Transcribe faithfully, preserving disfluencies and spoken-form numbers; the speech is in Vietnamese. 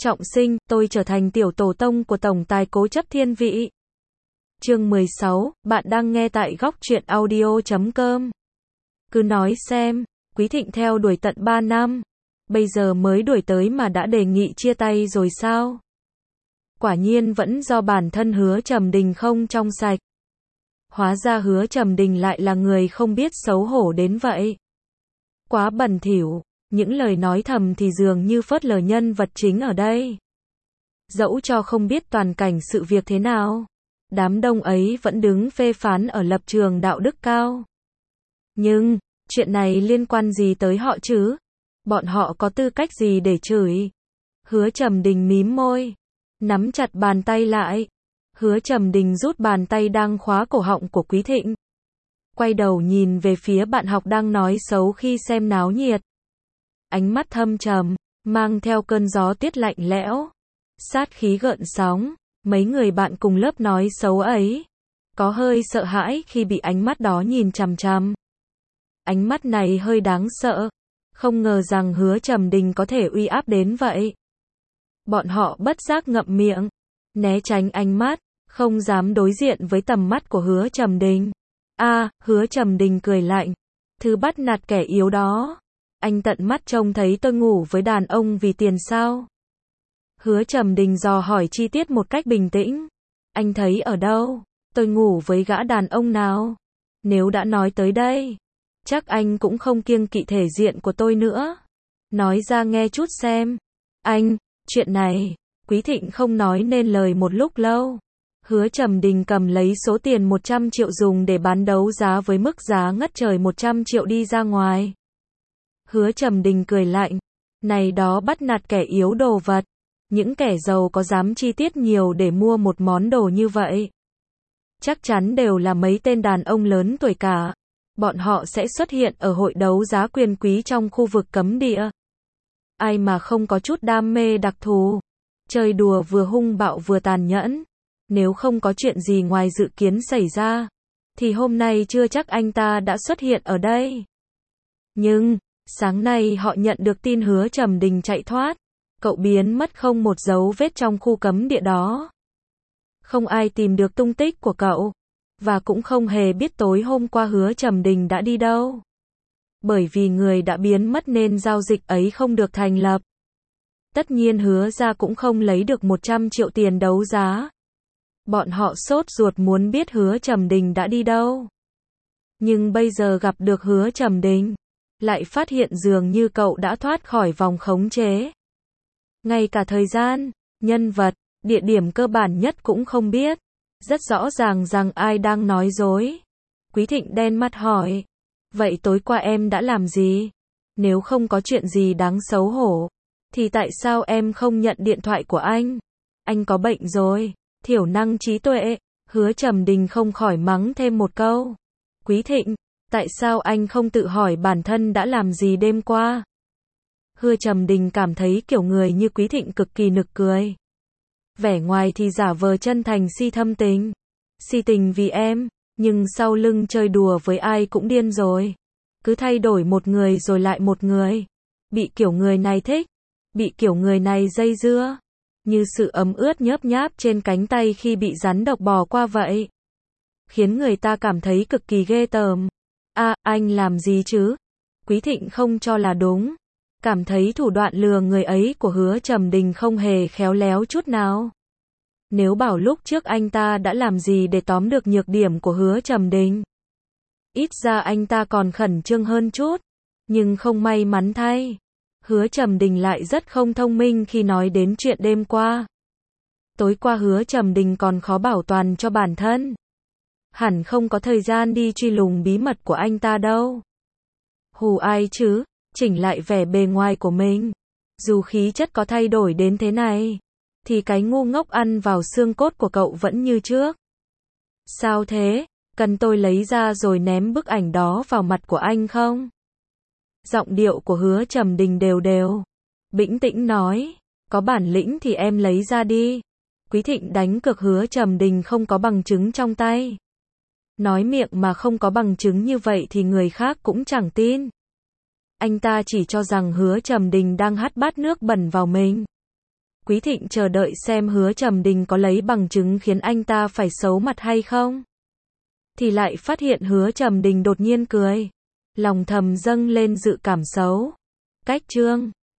Trọng sinh, tôi trở thành tiểu tổ tông của tổng tài cố chấp thiên vị. Chương mười sáu, bạn đang nghe tại góc truyện audio chấm com. Cứ nói xem, Quý Thịnh theo đuổi tận ba năm, bây giờ mới đuổi tới mà đã đề nghị chia tay rồi sao? Quả nhiên vẫn do bản thân Hứa Trầm Đình không trong sạch. Hóa ra Hứa Trầm Đình lại là người không biết xấu hổ đến vậy. Quá bẩn thỉu, những lời nói thầm thì dường như phớt lờ nhân vật chính ở đây. Dẫu cho không biết toàn cảnh sự việc thế nào, đám đông ấy vẫn đứng phê phán ở lập trường đạo đức cao. Nhưng, chuyện này liên quan gì tới họ chứ? Bọn họ có tư cách gì để chửi? Hứa Trầm Đình mím môi, nắm chặt bàn tay lại. Hứa Trầm Đình rút bàn tay đang khóa cổ họng của Quý Thịnh. Quay đầu nhìn về phía bạn học đang nói xấu khi xem náo nhiệt. Ánh mắt thâm trầm, mang theo cơn gió tiết lạnh lẽo. Sát khí gợn sóng, mấy người bạn cùng lớp nói xấu ấy. Có hơi sợ hãi khi bị ánh mắt đó nhìn chằm chằm. Ánh mắt này hơi đáng sợ. Không ngờ rằng Hứa Trầm Đình có thể uy áp đến vậy. Bọn họ bất giác ngậm miệng, né tránh ánh mắt, không dám đối diện với tầm mắt của Hứa Trầm Đình. A, à, Hứa Trầm Đình cười lạnh. Thứ bắt nạt kẻ yếu đó. Anh tận mắt trông thấy tôi ngủ với đàn ông vì tiền sao? Hứa Trầm Đình dò hỏi chi tiết một cách bình tĩnh. Anh thấy ở đâu? Tôi ngủ với gã đàn ông nào? Nếu đã nói tới đây, chắc anh cũng không kiêng kỵ thể diện của tôi nữa. Nói ra nghe chút xem. Anh, chuyện này, Quý Thịnh không nói nên lời một lúc lâu. Hứa Trầm Đình cầm lấy số tiền một trăm triệu dùng để bán đấu giá với mức giá ngất trời một trăm triệu đi ra ngoài. Hứa Trầm Đình cười lạnh. Này đó bắt nạt kẻ yếu đồ vật. Những kẻ giàu có dám chi tiết nhiều để mua một món đồ như vậy. Chắc chắn đều là mấy tên đàn ông lớn tuổi cả. Bọn họ sẽ xuất hiện ở hội đấu giá quyền quý trong khu vực cấm địa. Ai mà không có chút đam mê đặc thù. Chơi đùa vừa hung bạo vừa tàn nhẫn. Nếu không có chuyện gì ngoài dự kiến xảy ra, thì hôm nay chưa chắc anh ta đã xuất hiện ở đây. Nhưng, sáng nay họ nhận được tin Hứa Trầm Đình chạy thoát. Cậu biến mất không một dấu vết trong khu cấm địa đó. Không ai tìm được tung tích của cậu. Và cũng không hề biết tối hôm qua Hứa Trầm Đình đã đi đâu. Bởi vì người đã biến mất nên giao dịch ấy không được thành lập. Tất nhiên Hứa ra cũng không lấy được một trăm triệu tiền đấu giá. Bọn họ sốt ruột muốn biết Hứa Trầm Đình đã đi đâu. Nhưng bây giờ gặp được Hứa Trầm Đình, lại phát hiện dường như cậu đã thoát khỏi vòng khống chế. Ngay cả thời gian, nhân vật, địa điểm cơ bản nhất cũng không biết. Rất rõ ràng rằng ai đang nói dối. Quý Thịnh đen mặt hỏi. Vậy tối qua em đã làm gì? Nếu không có chuyện gì đáng xấu hổ, thì tại sao em không nhận điện thoại của anh? Anh có bệnh rồi. Thiểu năng trí tuệ. Hứa Trầm Đình không khỏi mắng thêm một câu. Quý Thịnh, tại sao anh không tự hỏi bản thân đã làm gì đêm qua? Hứa Trầm Đình cảm thấy kiểu người như Quý Thịnh cực kỳ nực cười. Vẻ ngoài thì giả vờ chân thành si thâm tình. Si tình vì em, nhưng sau lưng chơi đùa với ai cũng điên rồi. Cứ thay đổi một người rồi lại một người. Bị kiểu người này thích, bị kiểu người này dây dưa. Như sự ấm ướt nhớp nháp trên cánh tay khi bị rắn độc bò qua vậy. Khiến người ta cảm thấy cực kỳ ghê tởm. À, anh làm gì chứ? Quý Thịnh không cho là đúng. Cảm thấy thủ đoạn lừa người ấy của Hứa Trầm Đình không hề khéo léo chút nào. Nếu bảo lúc trước anh ta đã làm gì để tóm được nhược điểm của Hứa Trầm Đình, ít ra anh ta còn khẩn trương hơn chút. Nhưng không may mắn thay, Hứa Trầm Đình lại rất không thông minh khi nói đến chuyện đêm qua. Tối qua Hứa Trầm Đình còn khó bảo toàn cho bản thân. Hẳn không có thời gian đi truy lùng bí mật của anh ta đâu. Hù ai chứ, chỉnh lại vẻ bề ngoài của mình. Dù khí chất có thay đổi đến thế này, thì cái ngu ngốc ăn vào xương cốt của cậu vẫn như trước. Sao thế? Cần tôi lấy ra rồi ném bức ảnh đó vào mặt của anh không? Giọng điệu của Hứa Trầm Đình đều đều. Bĩnh tĩnh nói. Có bản lĩnh thì em lấy ra đi. Quý Thịnh đánh cược Hứa Trầm Đình không có bằng chứng trong tay. Nói miệng mà không có bằng chứng như vậy thì người khác cũng chẳng tin. Anh ta chỉ cho rằng Hứa Trầm Đình đang hắt bát nước bẩn vào mình. Quý Thịnh chờ đợi xem Hứa Trầm Đình có lấy bằng chứng khiến anh ta phải xấu mặt hay không. Thì lại phát hiện Hứa Trầm Đình đột nhiên cười. Lòng thầm dâng lên dự cảm xấu. Cách chương